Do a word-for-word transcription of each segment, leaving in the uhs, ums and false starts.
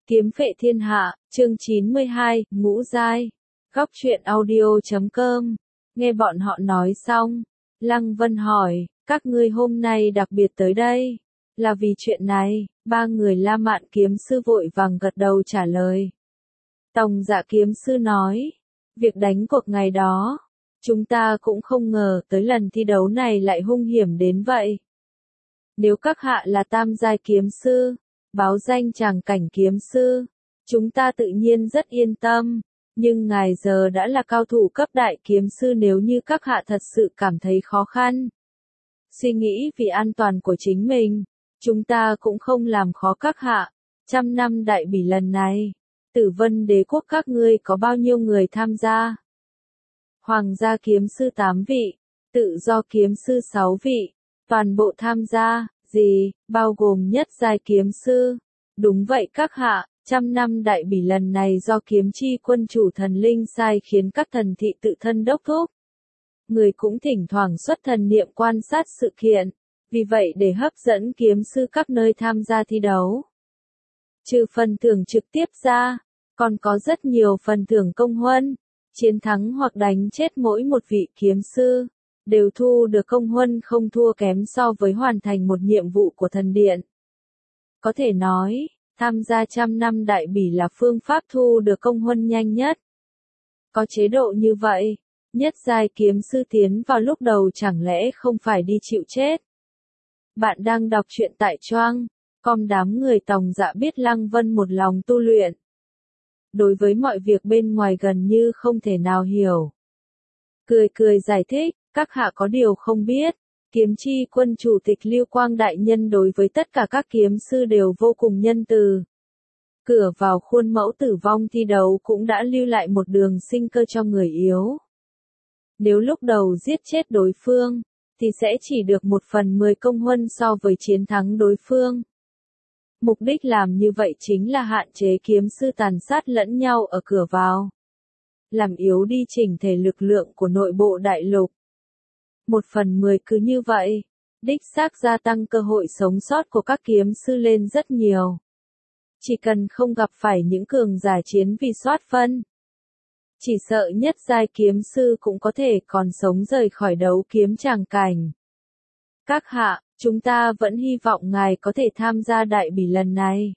Kiếm phệ thiên hạ, chương chín mươi hai, ngũ giai. Góc truyện audio chấm com. Nghe bọn họ nói xong, Lăng Vân hỏi, các ngươi hôm nay đặc biệt tới đây, là vì chuyện này. Ba người La Mạn kiếm sư vội vàng gật đầu trả lời. Tòng Dạ kiếm sư nói, việc đánh cuộc ngày đó, chúng ta cũng không ngờ tới lần thi đấu này lại hung hiểm đến vậy. Nếu các hạ là tam giai kiếm sư, báo danh tràng cảnh kiếm sư, chúng ta tự nhiên rất yên tâm, nhưng ngài giờ đã là cao thủ cấp đại kiếm sư, nếu như các hạ thật sự cảm thấy khó khăn, suy nghĩ vì an toàn của chính mình, chúng ta cũng không làm khó các hạ. Trăm năm đại bỉ lần này, Tử Vân Đế quốc các ngươi có bao nhiêu người tham gia? Hoàng gia kiếm sư tám vị, tự do kiếm sư sáu vị, toàn bộ tham gia, gì, bao gồm nhất giai kiếm sư. Đúng vậy các hạ, trăm năm đại bỉ lần này do kiếm chi quân chủ thần linh sai khiến các thần thị tự thân đốc thúc. Người cũng thỉnh thoảng xuất thần niệm quan sát sự kiện, vì vậy để hấp dẫn kiếm sư các nơi tham gia thi đấu. Trừ phần thưởng trực tiếp ra, còn có rất nhiều phần thưởng công huân, chiến thắng hoặc đánh chết mỗi một vị kiếm sư, đều thu được công huân không thua kém so với hoàn thành một nhiệm vụ của thần điện. Có thể nói, tham gia trăm năm đại bỉ là phương pháp thu được công huân nhanh nhất. Có chế độ như vậy, nhất giai kiếm sư tiến vào lúc đầu chẳng lẽ không phải đi chịu chết? Bạn đang đọc truyện tại Choang, com. Đám người Tòng Dạ biết Lăng Vân một lòng tu luyện. Đối với mọi việc bên ngoài gần như không thể nào hiểu. Cười cười giải thích, các hạ có điều không biết, kiếm chi quân chủ tịch Lưu Quang Đại Nhân đối với tất cả các kiếm sư đều vô cùng nhân từ. Cửa vào khuôn mẫu tử vong thi đấu cũng đã lưu lại một đường sinh cơ cho người yếu. Nếu lúc đầu giết chết đối phương, thì sẽ chỉ được một phần mười công huân so với chiến thắng đối phương. Mục đích làm như vậy chính là hạn chế kiếm sư tàn sát lẫn nhau ở cửa vào, làm yếu đi chỉnh thể lực lượng của nội bộ đại lục. Một phần mười cứ như vậy, đích xác gia tăng cơ hội sống sót của các kiếm sư lên rất nhiều. Chỉ cần không gặp phải những cường giả chiến vì soát phân, chỉ sợ nhất giai kiếm sư cũng có thể còn sống rời khỏi đấu kiếm tràng cảnh. Các hạ, chúng ta vẫn hy vọng ngài có thể tham gia đại bỉ lần này.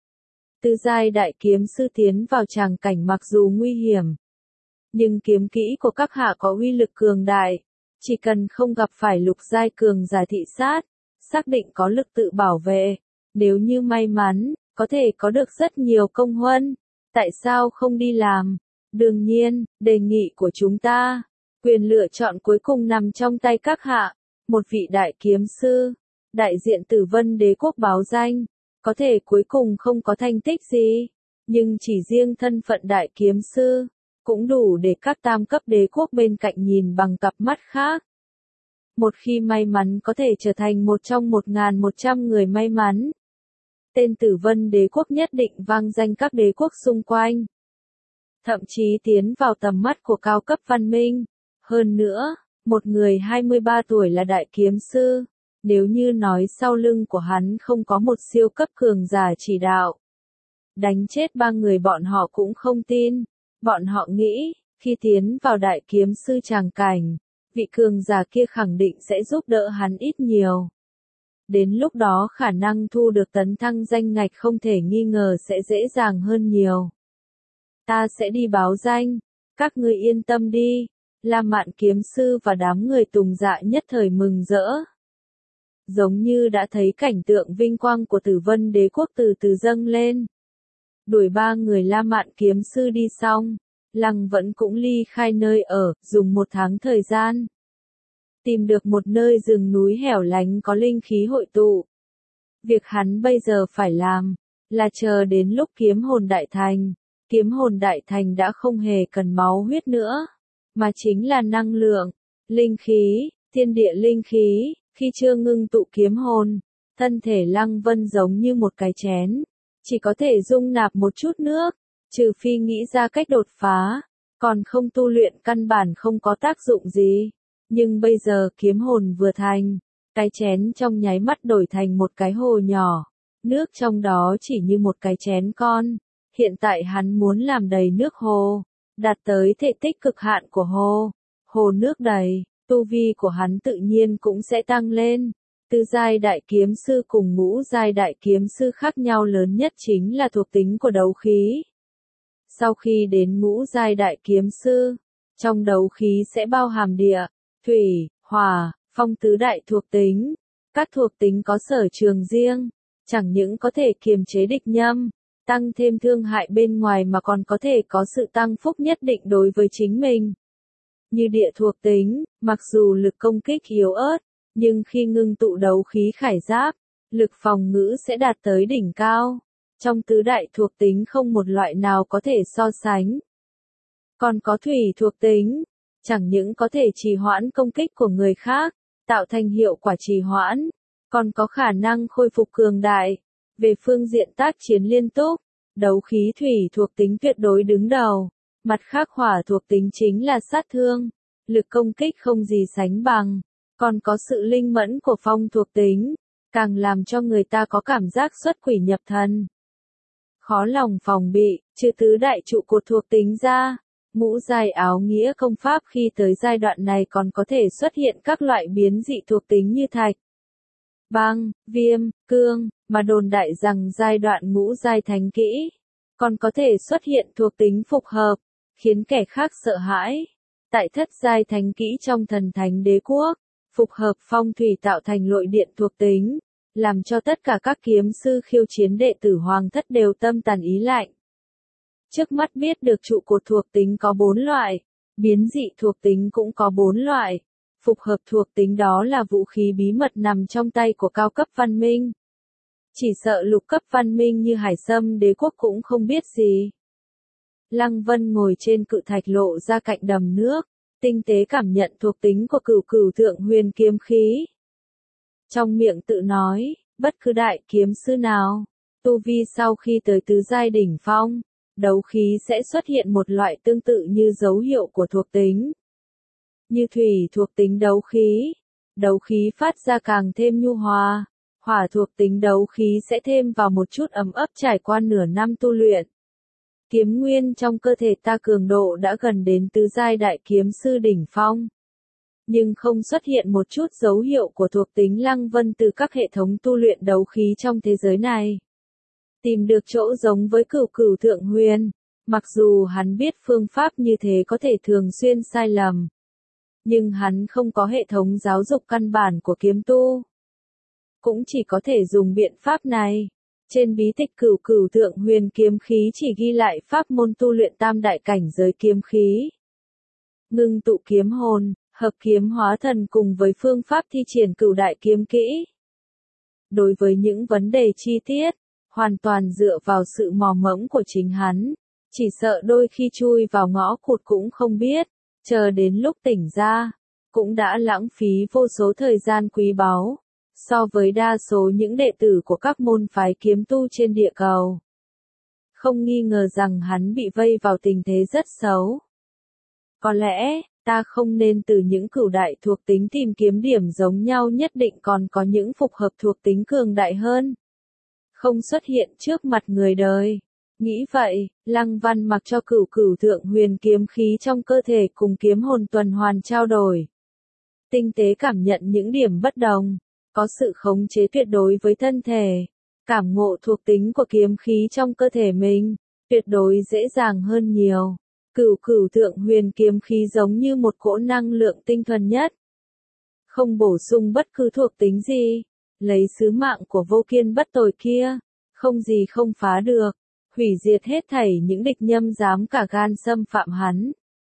Tư giai đại kiếm sư tiến vào tràng cảnh mặc dù nguy hiểm, nhưng kiếm kỹ của các hạ có uy lực cường đại, chỉ cần không gặp phải lục giai cường giả thị sát, xác định có lực tự bảo vệ, nếu như may mắn, có thể có được rất nhiều công huân, tại sao không đi làm? Đương nhiên, đề nghị của chúng ta, quyền lựa chọn cuối cùng nằm trong tay các hạ. Một vị đại kiếm sư, đại diện Tử Vân Đế quốc báo danh, có thể cuối cùng không có thành tích gì, nhưng chỉ riêng thân phận đại kiếm sư, cũng đủ để các tam cấp đế quốc bên cạnh nhìn bằng cặp mắt khác. Một khi may mắn có thể trở thành một trong một nghìn một trăm người may mắn, tên Tử Vân Đế quốc nhất định vang danh các đế quốc xung quanh. Thậm chí tiến vào tầm mắt của cao cấp văn minh. Hơn nữa, một người hai mươi ba tuổi là đại kiếm sư, nếu như nói sau lưng của hắn không có một siêu cấp cường giả chỉ đạo, đánh chết ba người bọn họ cũng không tin. Bọn họ nghĩ, khi tiến vào đại kiếm sư tràng cảnh, vị cường giả kia khẳng định sẽ giúp đỡ hắn ít nhiều. Đến lúc đó khả năng thu được tấn thăng danh ngạch không thể nghi ngờ sẽ dễ dàng hơn nhiều. Ta sẽ đi báo danh, các ngươi yên tâm đi. La Mạn kiếm sư và đám người Tùng Dạ nhất thời mừng rỡ. Giống như đã thấy cảnh tượng vinh quang của Tử Vân Đế quốc từ từ dâng lên. Đuổi ba người La Mạn kiếm sư đi xong, Lăng vẫn cũng ly khai nơi ở, dùng một tháng thời gian. Tìm được một nơi rừng núi hẻo lánh có linh khí hội tụ. Việc hắn bây giờ phải làm, là chờ đến lúc kiếm hồn đại thành. Kiếm hồn đại thành đã không hề cần máu huyết nữa, mà chính là năng lượng, linh khí, thiên địa linh khí. Khi chưa ngưng tụ kiếm hồn, thân thể Lăng Vân giống như một cái chén, chỉ có thể dung nạp một chút nước, trừ phi nghĩ ra cách đột phá, còn không tu luyện căn bản không có tác dụng gì. Nhưng bây giờ kiếm hồn vừa thành, cái chén trong nháy mắt đổi thành một cái hồ nhỏ, Nước trong đó chỉ như một cái chén con. Hiện tại hắn muốn làm đầy nước hồ, đạt tới thể tích cực hạn của hồ. Hồ nước đầy, tu vi của hắn tự nhiên cũng sẽ tăng lên. Tứ giai đại kiếm sư cùng ngũ giai đại kiếm sư khác nhau lớn nhất chính là thuộc tính của đấu khí. Sau khi đến ngũ giai đại kiếm sư, trong đấu khí sẽ bao hàm địa, thủy, hỏa, phong tứ đại thuộc tính. Các thuộc tính có sở trường riêng, chẳng những có thể kiềm chế địch nhân, tăng thêm thương hại bên ngoài mà còn có thể có sự tăng phúc nhất định đối với chính mình. Như địa thuộc tính, mặc dù lực công kích yếu ớt, nhưng khi ngưng tụ đấu khí khải giáp, lực phòng ngự sẽ đạt tới đỉnh cao. Trong tứ đại thuộc tính không một loại nào có thể so sánh. Còn có thủy thuộc tính, chẳng những có thể trì hoãn công kích của người khác, tạo thành hiệu quả trì hoãn, còn có khả năng khôi phục cường đại. Về phương diện tác chiến liên tục, đấu khí thủy thuộc tính tuyệt đối đứng đầu. Mặt khác hỏa thuộc tính chính là sát thương, lực công kích không gì sánh bằng, còn có sự linh mẫn của phong thuộc tính, càng làm cho người ta có cảm giác xuất quỷ nhập thần. Khó lòng phòng bị, trừ tứ đại trụ cột thuộc tính ra, ngũ giai áo nghĩa công pháp khi tới giai đoạn này còn có thể xuất hiện các loại biến dị thuộc tính như thạch, băng, viêm, cương, mà đồn đại rằng giai đoạn ngũ giai thánh kỹ, còn có thể xuất hiện thuộc tính phục hợp, khiến kẻ khác sợ hãi. Tại thất giai thánh kỹ trong thần thánh đế quốc, phục hợp phong thủy tạo thành lội điện thuộc tính, làm cho tất cả các kiếm sư khiêu chiến đệ tử hoàng thất đều tâm tàn ý lạnh. Trước mắt biết được trụ cột thuộc tính có bốn loại, biến dị thuộc tính cũng có bốn loại, phục hợp thuộc tính đó là vũ khí bí mật nằm trong tay của cao cấp văn minh. Chỉ sợ lục cấp văn minh như Hải Sâm đế quốc cũng không biết gì. Lăng Vân ngồi trên cự thạch lộ ra cạnh đầm nước, tinh tế cảm nhận thuộc tính của cửu cửu thượng huyền kiếm khí. Trong miệng tự nói, bất cứ đại kiếm sư nào, tu vi sau khi tới tứ giai đỉnh phong, đấu khí sẽ xuất hiện một loại tương tự như dấu hiệu của thuộc tính. Như thủy thuộc tính đấu khí, đấu khí phát ra càng thêm nhu hòa, hỏa thuộc tính đấu khí sẽ thêm vào một chút ấm ấp trải qua nửa năm tu luyện. Kiếm nguyên trong cơ thể ta cường độ đã gần đến tứ giai đại kiếm sư đỉnh phong. Nhưng không xuất hiện một chút dấu hiệu của thuộc tính Lăng Vân từ các hệ thống tu luyện đấu khí trong thế giới này. Tìm được chỗ giống với cửu cửu thượng huyền, mặc dù hắn biết phương pháp như thế có thể thường xuyên sai lầm. Nhưng hắn không có hệ thống giáo dục căn bản của kiếm tu. Cũng chỉ có thể dùng biện pháp này. Trên bí tịch cửu cửu thượng huyền kiếm khí chỉ ghi lại pháp môn tu luyện tam đại cảnh giới kiếm khí. Ngưng tụ kiếm hồn, hợp kiếm hóa thần cùng với phương pháp thi triển cửu đại kiếm kỹ. Đối với những vấn đề chi tiết, hoàn toàn dựa vào sự mò mẫm của chính hắn, chỉ sợ đôi khi chui vào ngõ cụt cũng không biết, chờ đến lúc tỉnh ra, cũng đã lãng phí vô số thời gian quý báu. So với đa số những đệ tử của các môn phái kiếm tu trên địa cầu, không nghi ngờ rằng hắn bị vây vào tình thế rất xấu. Có lẽ, ta không nên từ những cửu đại thuộc tính tìm kiếm điểm giống nhau, nhất định còn có những phục hợp thuộc tính cường đại hơn. Không xuất hiện trước mặt người đời. Nghĩ vậy, Lăng Văn mặc cho cửu cửu thượng huyền kiếm khí trong cơ thể cùng kiếm hồn tuần hoàn trao đổi. Tinh tế cảm nhận những điểm bất đồng. Có sự khống chế tuyệt đối với thân thể, cảm ngộ thuộc tính của kiếm khí trong cơ thể mình, tuyệt đối dễ dàng hơn nhiều. Cửu cửu thượng huyền kiếm khí giống như một cỗ năng lượng tinh thuần nhất. Không bổ sung bất cứ thuộc tính gì, lấy sứ mạng của vô kiên bất tồi kia, không gì không phá được, hủy diệt hết thảy những địch nhâm dám cả gan xâm phạm hắn.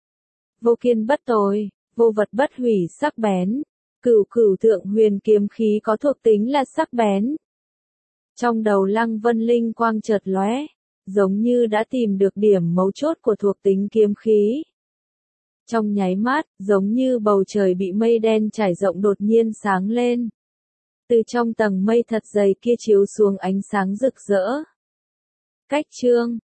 Vô kiên bất tồi, vô vật bất hủy sắc bén. Cửu cửu thượng huyền kiếm khí có thuộc tính là sắc bén. Trong đầu Lăng Vân linh quang chợt lóe, giống như đã tìm được điểm mấu chốt của thuộc tính kiếm khí. Trong nháy mắt, giống như bầu trời bị mây đen trải rộng đột nhiên sáng lên. Từ trong tầng mây thật dày kia chiếu xuống ánh sáng rực rỡ. Cách chương